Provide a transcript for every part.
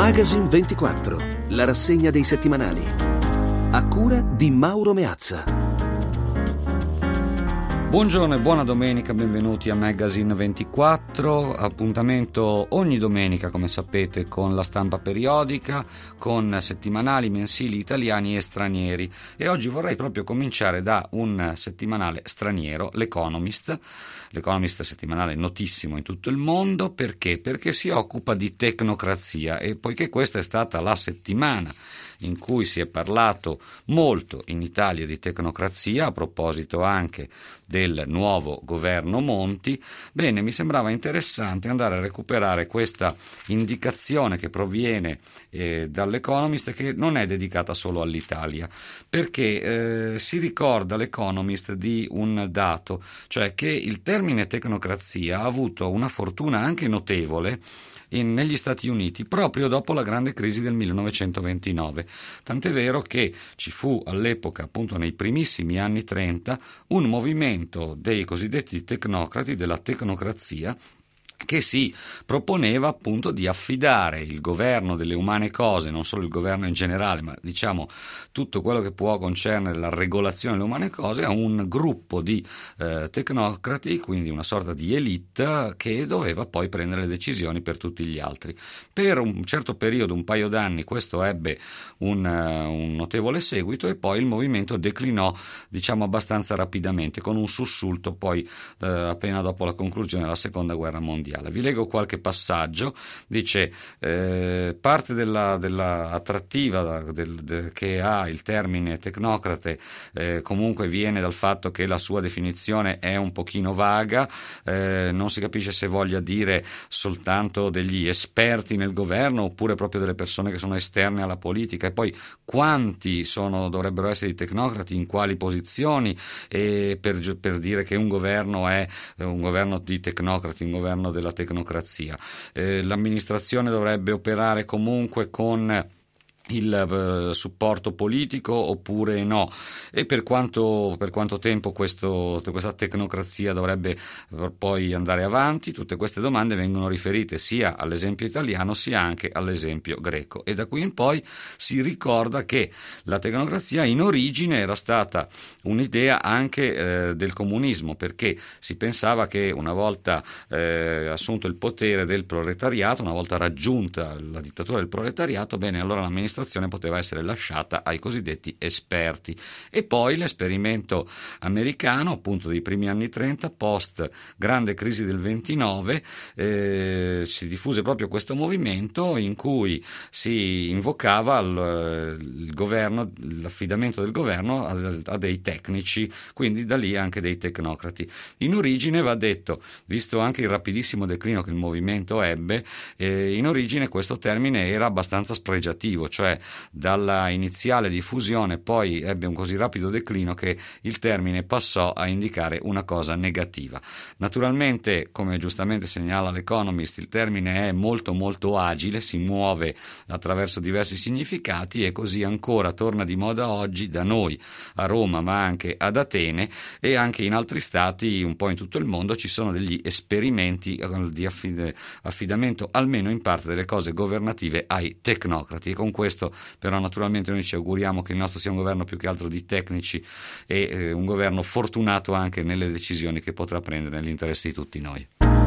Magazine 24, la rassegna dei settimanali. A cura di Mauro Meazza. Buongiorno e buona domenica, benvenuti a Magazine 24, appuntamento ogni domenica come sapete con la stampa periodica, con settimanali mensili italiani e stranieri, e oggi vorrei proprio cominciare da un settimanale straniero, l'Economist. L'Economist è settimanale notissimo in tutto il mondo, perché si occupa di tecnocrazia, e poiché questa è stata la settimana in cui si è parlato molto in Italia di tecnocrazia, a proposito anche del nuovo governo Monti, bene, mi sembrava interessante andare a recuperare questa indicazione che proviene dall'Economist, che non è dedicata solo all'Italia, perché si ricorda l'Economist di un dato, cioè che il termine tecnocrazia ha avuto una fortuna anche notevole negli Stati Uniti proprio dopo la grande crisi del 1929, tant'è vero che ci fu all'epoca, appunto nei primissimi anni 30, un movimento dei cosiddetti tecnocrati, della tecnocrazia, che si proponeva appunto di affidare il governo delle umane cose, non solo il governo in generale, ma diciamo tutto quello che può concernere la regolazione delle umane cose, a un gruppo di tecnocrati, quindi una sorta di elite che doveva poi prendere le decisioni per tutti gli altri. Per un certo periodo, un paio d'anni, questo ebbe un notevole seguito, e poi il movimento declinò, diciamo, abbastanza rapidamente, con un sussulto poi appena dopo la conclusione della Seconda Guerra Mondiale. Vi leggo qualche passaggio. Dice parte della attrattiva che ha il termine tecnocrate comunque viene dal fatto che la sua definizione è un pochino vaga, non si capisce se voglia dire soltanto degli esperti nel governo oppure proprio delle persone che sono esterne alla politica, e poi quanti dovrebbero essere i tecnocrati, in quali posizioni, e per dire che un governo è un governo di tecnocrati, un governo della tecnocrazia. L'amministrazione dovrebbe operare comunque con il supporto politico oppure no, e per quanto tempo questa tecnocrazia dovrebbe poi andare avanti. Tutte queste domande vengono riferite sia all'esempio italiano sia anche all'esempio greco, e da qui in poi si ricorda che la tecnocrazia in origine era stata un'idea anche del comunismo, perché si pensava che una volta assunto il potere del proletariato, una volta raggiunta la dittatura del proletariato, bene, allora l'amministrazione poteva essere lasciata ai cosiddetti esperti. E poi l'esperimento americano, appunto dei primi anni 30, post grande crisi del 29, si diffuse proprio questo movimento in cui si invocava il governo, l'affidamento del governo a dei tecnici, quindi da lì anche dei tecnocrati. In origine, va detto, visto anche il rapidissimo declino che il movimento ebbe, in origine questo termine era abbastanza spregiativo, cioè dalla iniziale diffusione poi ebbe un così rapido declino che il termine passò a indicare una cosa negativa. Naturalmente, come giustamente segnala l'Economist, il termine è molto molto agile, si muove attraverso diversi significati, e così ancora torna di moda oggi da noi a Roma, ma anche ad Atene, e anche in altri stati un po' in tutto il mondo ci sono degli esperimenti di affidamento almeno in parte delle cose governative ai tecnocrati, e con questo però naturalmente noi ci auguriamo che il nostro sia un governo più che altro di tecnici, e un governo fortunato anche nelle decisioni che potrà prendere nell'interesse di tutti noi.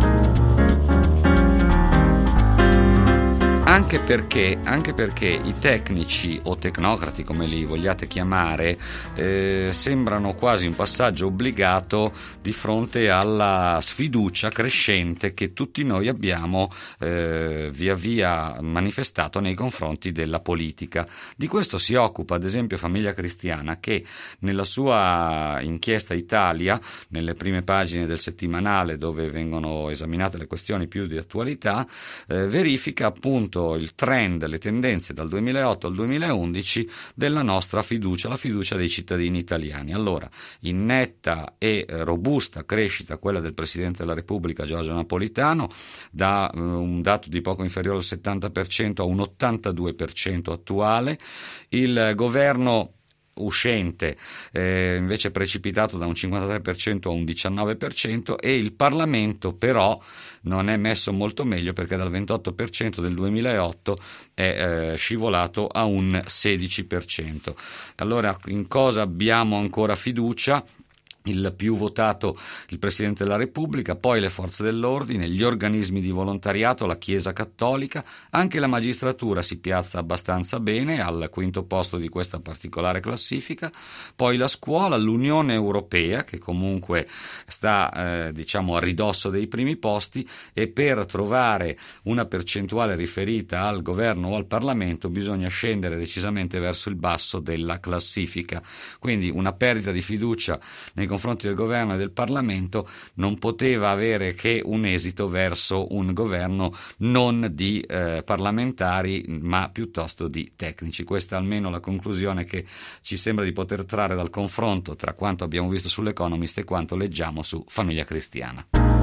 Anche perché i tecnici o tecnocrati, come li vogliate chiamare, sembrano quasi un passaggio obbligato di fronte alla sfiducia crescente che tutti noi abbiamo via via manifestato nei confronti della politica. Di questo si occupa ad esempio Famiglia Cristiana, che nella sua inchiesta Italia, nelle prime pagine del settimanale dove vengono esaminate le questioni più di attualità, verifica appunto il trend, le tendenze dal 2008 al 2011 della nostra fiducia, la fiducia dei cittadini italiani. Allora, in netta e robusta crescita quella del Presidente della Repubblica Giorgio Napolitano, da un dato di poco inferiore al 70% a un 82% attuale. Il governo uscente invece precipitato da un 53% a un 19%, e il Parlamento però non è messo molto meglio, perché dal 28% del 2008 è scivolato a un 16%. Allora, in cosa abbiamo ancora fiducia? Il più votato, il Presidente della Repubblica, poi le forze dell'ordine, gli organismi di volontariato, la Chiesa Cattolica, anche la magistratura si piazza abbastanza bene al quinto posto di questa particolare classifica, poi la scuola, l'Unione Europea, che comunque sta a ridosso dei primi posti, e per trovare una percentuale riferita al governo o al Parlamento bisogna scendere decisamente verso il basso della classifica. Quindi una perdita di fiducia nei confronti del governo e del Parlamento non poteva avere che un esito verso un governo non di parlamentari, ma piuttosto di tecnici. Questa è almeno la conclusione che ci sembra di poter trarre dal confronto tra quanto abbiamo visto sull'Economist e quanto leggiamo su Famiglia Cristiana.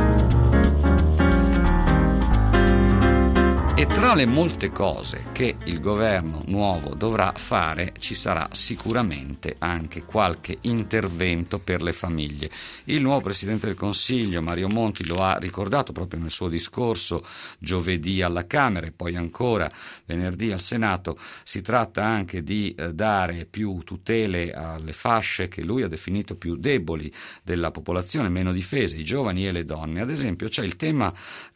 E tra le molte cose che il governo nuovo dovrà fare ci sarà sicuramente anche qualche intervento per le famiglie. Il nuovo Presidente del Consiglio, Mario Monti, lo ha ricordato proprio nel suo discorso giovedì alla Camera e poi ancora venerdì al Senato. Si tratta anche di dare più tutele alle fasce che lui ha definito più deboli della popolazione, meno difese, i giovani e le donne. Ad esempio c'è il tema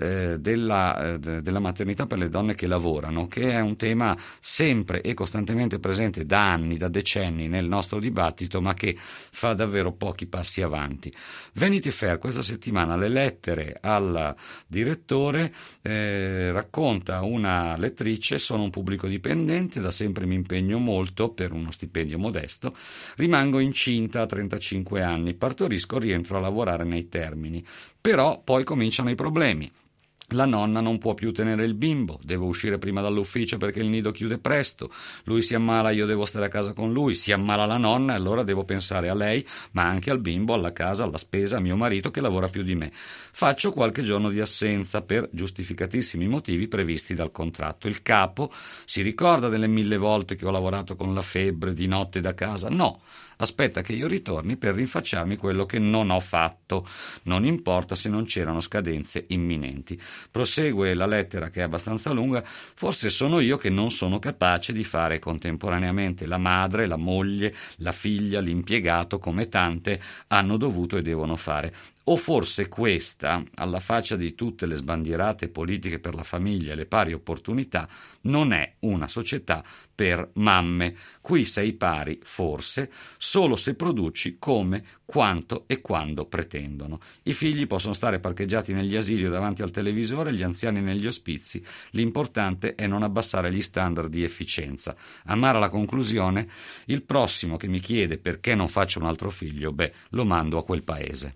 della maternità per le donne che lavorano, che è un tema sempre e costantemente presente da anni, da decenni nel nostro dibattito, ma che fa davvero pochi passi avanti. Vanity Fair questa settimana, le lettere al direttore, racconta una lettrice: sono un pubblico dipendente, da sempre mi impegno molto per uno stipendio modesto, rimango incinta a 35 anni, partorisco, rientro a lavorare nei termini, però poi cominciano i problemi. La nonna non può più tenere il bimbo, devo uscire prima dall'ufficio perché il nido chiude presto, lui si ammala, io devo stare a casa con lui, si ammala la nonna e allora devo pensare a lei, ma anche al bimbo, alla casa, alla spesa, a mio marito che lavora più di me. Faccio qualche giorno di assenza per giustificatissimi motivi previsti dal contratto. Il capo si ricorda delle 1000 volte che ho lavorato con la febbre di notte da casa? No. Aspetta che io ritorni per rinfacciarmi quello che non ho fatto. Non importa se non c'erano scadenze imminenti. Prosegue la lettera, che è abbastanza lunga: forse sono io che non sono capace di fare contemporaneamente la madre, la moglie, la figlia, l'impiegato, come tante hanno dovuto e devono fare. O forse questa, alla faccia di tutte le sbandierate politiche per la famiglia e le pari opportunità, non è una società per mamme. Qui sei pari, forse, solo se produci come, quanto e quando pretendono. I figli possono stare parcheggiati negli asili o davanti al televisore, gli anziani negli ospizi. L'importante è non abbassare gli standard di efficienza. Amara la conclusione: il prossimo che mi chiede perché non faccio un altro figlio, lo mando a quel paese.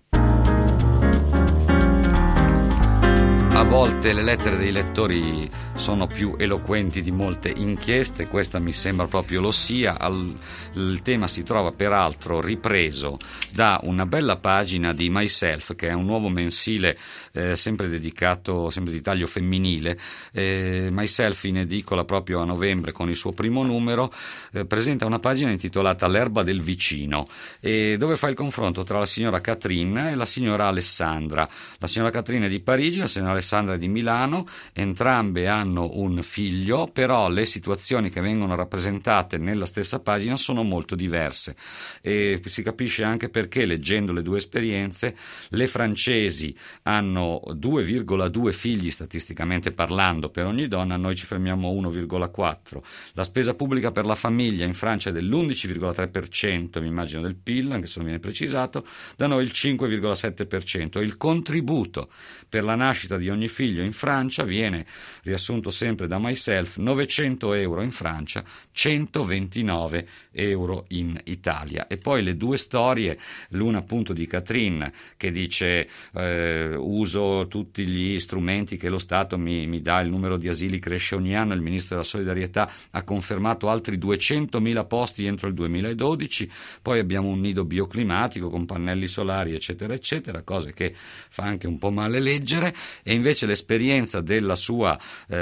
A volte le lettere dei lettori sono più eloquenti di molte inchieste, questa mi sembra proprio lo sia. Il tema si trova peraltro ripreso da una bella pagina di Myself, che è un nuovo mensile sempre dedicato, sempre di taglio femminile. Myself, in edicola proprio a novembre con il suo primo numero, presenta una pagina intitolata L'erba del vicino, dove fa il confronto tra la signora Catherine e la signora Alessandra. La signora Catherine è di Parigi, la signora Alessandra è di Milano, entrambe hanno un figlio, però le situazioni che vengono rappresentate nella stessa pagina sono molto diverse, e si capisce anche perché, leggendo le due esperienze. Le francesi hanno 2,2 figli statisticamente parlando per ogni donna, noi ci fermiamo a 1,4. La spesa pubblica per la famiglia in Francia è dell'11,3%, mi immagino, del PIL, anche se non viene precisato, da noi il 5,7%. Il contributo per la nascita di ogni figlio in Francia viene riassunto sempre da Myself: 900 euro in Francia, 129 euro in Italia. E poi le due storie, l'una appunto di Catherine, che dice uso tutti gli strumenti che lo Stato mi dà, il numero di asili cresce ogni anno, il Ministro della Solidarietà ha confermato altri 200.000 posti entro il 2012, poi abbiamo un nido bioclimatico con pannelli solari eccetera eccetera, cose che fa anche un po' male leggere. E invece l'esperienza della sua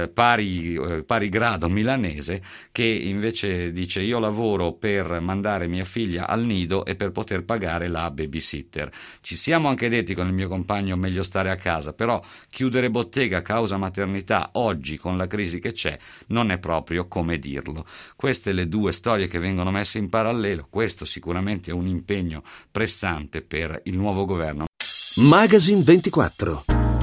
pari grado milanese, che invece dice: io lavoro per mandare mia figlia al nido e per poter pagare la babysitter. Ci siamo anche detti con il mio compagno meglio stare a casa, però chiudere bottega a causa maternità oggi con la crisi che c'è non è proprio come dirlo. Queste le due storie che vengono messe in parallelo. Questo sicuramente è un impegno pressante per il nuovo governo. Magazine 24.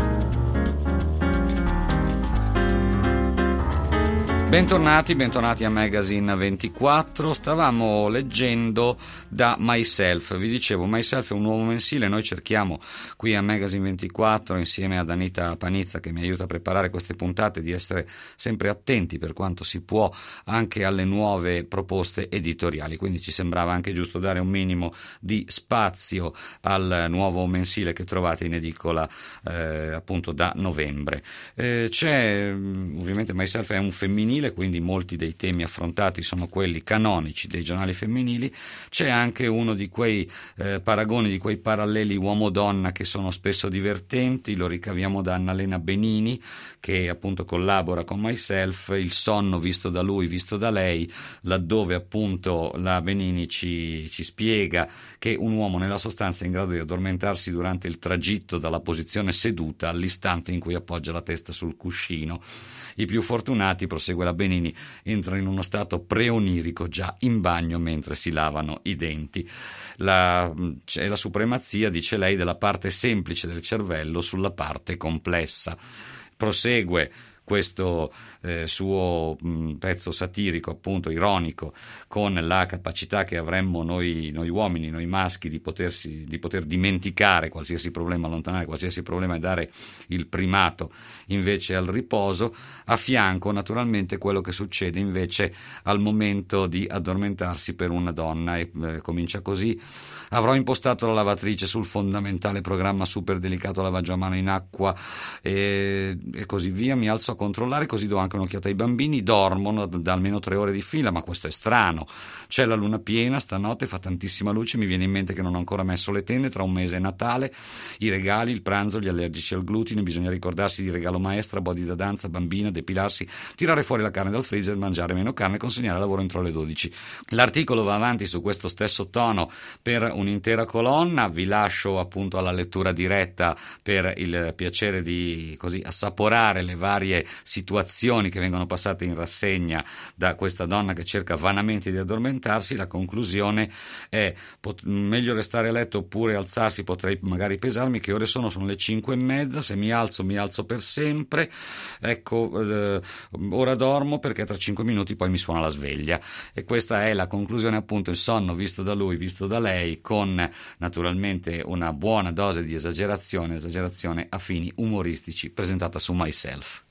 Bentornati a Magazine 24. Stavamo leggendo da Myself. Vi dicevo, Myself è un nuovo mensile. Noi cerchiamo qui a Magazine 24, insieme ad Anita Panizza, che mi aiuta a preparare queste puntate, di essere sempre attenti per quanto si può anche alle nuove proposte editoriali. Quindi ci sembrava anche giusto dare un minimo di spazio al nuovo mensile che trovate in edicola appunto da novembre. C'è ovviamente, Myself è un femminile, quindi molti dei temi affrontati sono quelli canonici dei giornali femminili. C'è anche uno di quei paragoni, di quei paralleli uomo-donna che sono spesso divertenti. Lo ricaviamo da Annalena Benini, che appunto collabora con Myself. Il sonno visto da lui, visto da lei, laddove appunto la Benini ci spiega che un uomo nella sostanza è in grado di addormentarsi durante il tragitto dalla posizione seduta all'istante in cui appoggia la testa sul cuscino. I più fortunati, prosegue la Benini, entrano in uno stato preonirico già in bagno mentre si lavano i denti. C'è la supremazia, dice lei, della parte semplice del cervello sulla parte complessa. Prosegue questo suo pezzo satirico, appunto ironico, con la capacità che avremmo noi uomini, noi maschi, di poter dimenticare qualsiasi problema, allontanare qualsiasi problema e dare il primato invece al riposo. A fianco naturalmente quello che succede invece al momento di addormentarsi per una donna, e comincia così: avrò impostato la lavatrice sul fondamentale programma super delicato lavaggio a mano in acqua e così via, mi alzo a controllare, così do anche un'occhiata ai bambini, dormono da almeno 3 ore di fila, ma questo è strano, c'è la luna piena stanotte, fa tantissima luce, mi viene in mente che non ho ancora messo le tende, tra un mese è Natale, i regali, il pranzo, gli allergici al glutine, bisogna ricordarsi di regalo maestra, body da danza, bambina, depilarsi, tirare fuori la carne dal freezer, mangiare meno carne, consegnare lavoro entro le 12. L'articolo va avanti su questo stesso tono per un'intera colonna. Vi lascio appunto alla lettura diretta per il piacere di così assaporare le varie situazioni che vengono passate in rassegna da questa donna che cerca vanamente di addormentarsi. La conclusione è: meglio restare a letto oppure alzarsi, potrei magari pesarmi, che ore sono? Sono le 5:30, se mi alzo per sempre, ecco, ora dormo perché tra 5 minuti poi mi suona la sveglia. E questa è la conclusione, appunto, il sonno visto da lui, visto da lei, con naturalmente una buona dose di esagerazione a fini umoristici, presentata su Myself.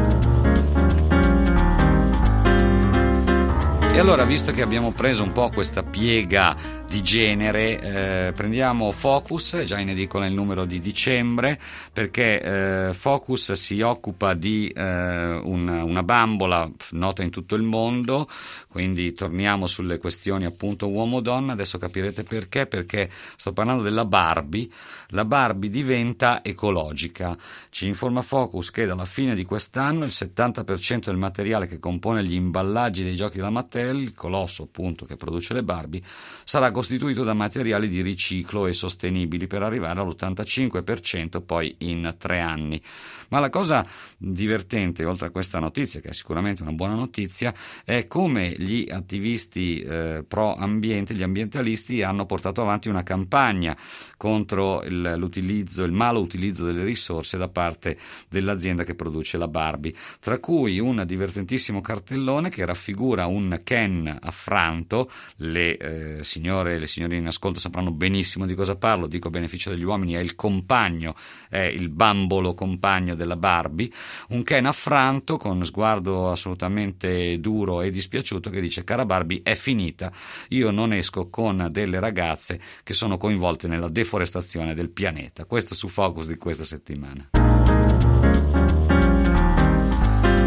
E allora, visto che abbiamo preso un po' questa piega di genere, prendiamo Focus, è già in edicola il numero di dicembre, perché Focus si occupa di una bambola nota in tutto il mondo, quindi torniamo sulle questioni appunto uomo-donna. Adesso capirete perché sto parlando della Barbie. La Barbie diventa ecologica. Ci informa Focus che dalla fine di quest'anno il 70% del materiale che compone gli imballaggi dei giochi della Mattel, il colosso appunto che produce le Barbie, sarà costituito da materiali di riciclo e sostenibili, per arrivare all'85% poi in 3 anni. Ma la cosa divertente, oltre a questa notizia, che è sicuramente una buona notizia, è come gli attivisti pro ambiente, gli ambientalisti, hanno portato avanti una campagna contro il malo utilizzo delle risorse da parte dell'azienda che produce la Barbie, tra cui un divertentissimo cartellone che raffigura un Ken affranto. Le signorine in ascolto sapranno benissimo di cosa parlo, dico a beneficio degli uomini, è il bambolo compagno della Barbie, un Ken affranto con sguardo assolutamente duro e dispiaciuto, che dice: cara Barbie, è finita, io non esco con delle ragazze che sono coinvolte nella deforestazione del pianeta. Questo su Focus di questa settimana.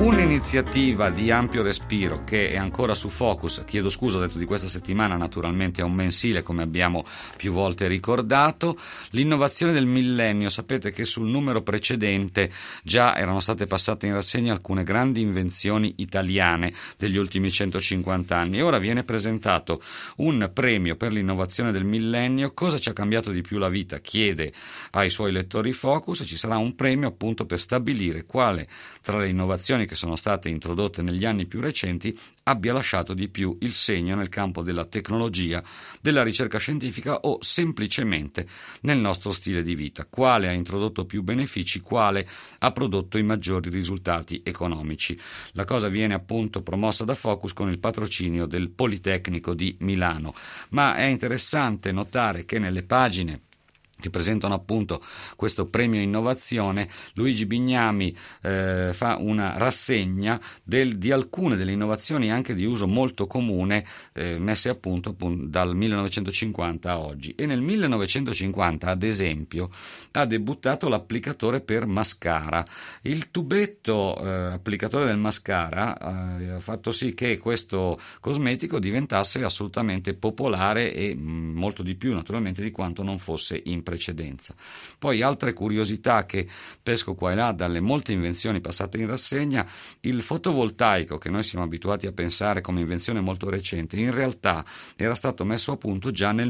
Un'iniziativa di ampio respiro che è ancora su Focus, chiedo scusa, ho detto di questa settimana, naturalmente è un mensile come abbiamo più volte ricordato. L'innovazione del millennio, sapete che sul numero precedente già erano state passate in rassegna alcune grandi invenzioni italiane degli ultimi 150 anni e ora viene presentato un premio per l'innovazione del millennio. Cosa ci ha cambiato di più la vita? Chiede ai suoi lettori Focus, e ci sarà un premio appunto per stabilire quale tra le innovazioni che sono state introdotte negli anni più recenti abbia lasciato di più il segno nel campo della tecnologia, della ricerca scientifica o semplicemente nel nostro stile di vita. Quale ha introdotto più benefici, quale ha prodotto i maggiori risultati economici. La cosa viene appunto promossa da Focus con il patrocinio del Politecnico di Milano, ma è interessante notare che nelle pagine che presentano appunto questo premio innovazione, Luigi Bignami fa una rassegna di alcune delle innovazioni anche di uso molto comune messe a punto dal 1950 a oggi. E nel 1950, ad esempio, ha debuttato l'applicatore per mascara. Il tubetto applicatore del mascara ha fatto sì che questo cosmetico diventasse assolutamente popolare e molto di più naturalmente di quanto non fosse in precedenza. Poi altre curiosità che pesco qua e là dalle molte invenzioni passate in rassegna: il fotovoltaico, che noi siamo abituati a pensare come invenzione molto recente, in realtà era stato messo a punto già nel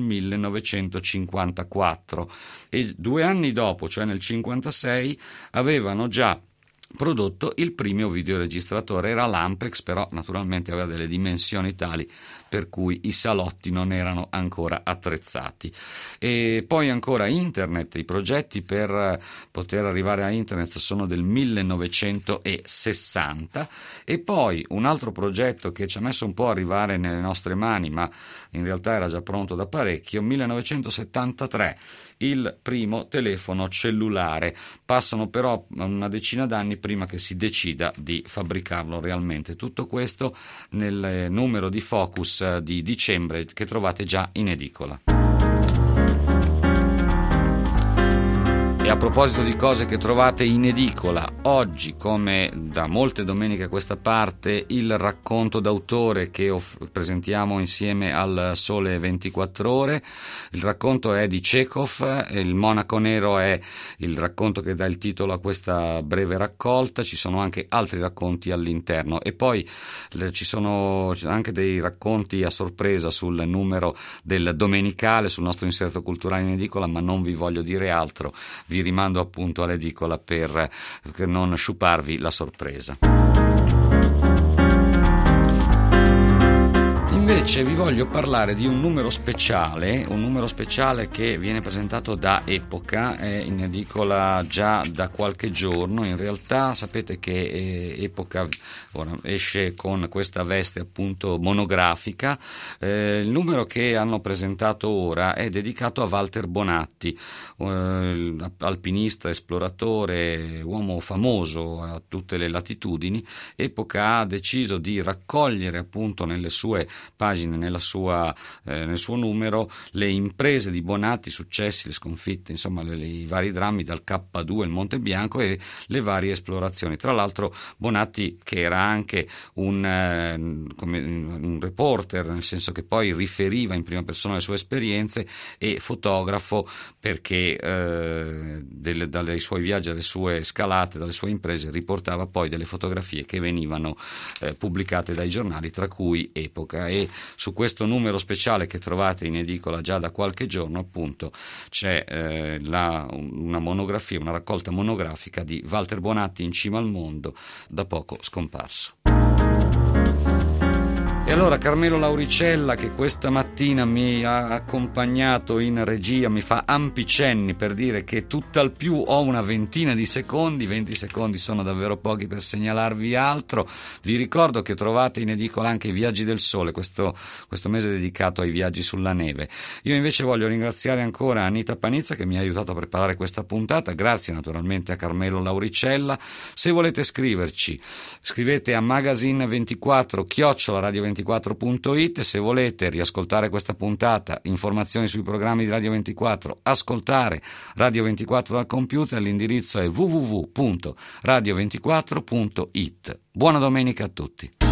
1954 e 2 anni dopo, cioè nel 1956, avevano già prodotto il primo videoregistratore. Era l'Ampex, però naturalmente aveva delle dimensioni tali per cui i salotti non erano ancora attrezzati. E poi ancora internet, i progetti per poter arrivare a internet sono del 1960 e poi un altro progetto che ci ha messo un po' a arrivare nelle nostre mani, ma in realtà era già pronto da parecchio, 1973, il primo telefono cellulare. Passano però una decina d'anni prima che si decida di fabbricarlo realmente. Tutto questo nel numero di Focus di dicembre che trovate già in edicola. E a proposito di cose che trovate in edicola, oggi, come da molte domeniche a questa parte, il racconto d'autore che presentiamo insieme al Sole 24 Ore. Il racconto è di Chekhov, il Monaco Nero è il racconto che dà il titolo a questa breve raccolta. Ci sono anche altri racconti all'interno e poi ci sono anche dei racconti a sorpresa sul numero del domenicale, sul nostro inserto culturale in edicola, ma non vi voglio dire altro. Vi rimando appunto all'edicola per non sciuparvi la sorpresa. Invece vi voglio parlare di un numero speciale che viene presentato da Epoca, è in edicola già da qualche giorno. In realtà sapete che Epoca ora esce con questa veste appunto monografica. Il numero che hanno presentato ora è dedicato a Walter Bonatti, alpinista, esploratore, uomo famoso a tutte le latitudini. Epoca ha deciso di raccogliere appunto nelle sue pagine, nel suo numero, le imprese di Bonatti, i successi, le sconfitte, insomma i vari drammi dal K2, il Monte Bianco, e le varie esplorazioni. Tra l'altro Bonatti, che era anche un reporter, nel senso che poi riferiva in prima persona le sue esperienze, e fotografo, perché dai suoi viaggi, dalle sue scalate, dalle sue imprese riportava poi delle fotografie che venivano pubblicate dai giornali, tra cui Epoca. E su questo numero speciale che trovate in edicola già da qualche giorno appunto c'è una monografia, una raccolta monografica di Walter Bonatti in cima al mondo, da poco scomparso. E allora Carmelo Lauricella, che questa mattina mi ha accompagnato in regia, mi fa ampi cenni per dire che tutt'al più ho una ventina di secondi. 20 secondi sono davvero pochi per segnalarvi altro. Vi ricordo che trovate in edicola anche i Viaggi del Sole, questo mese dedicato ai viaggi sulla neve. Io invece voglio ringraziare ancora Anita Panizza, che mi ha aiutato a preparare questa puntata. Grazie naturalmente a Carmelo Lauricella. Se volete scriverci, scrivete a magazine24@radio24 radio24.it. Se volete riascoltare questa puntata, informazioni sui programmi di Radio 24, ascoltare Radio 24 dal computer, l'indirizzo è www.radio24.it. Buona domenica a tutti.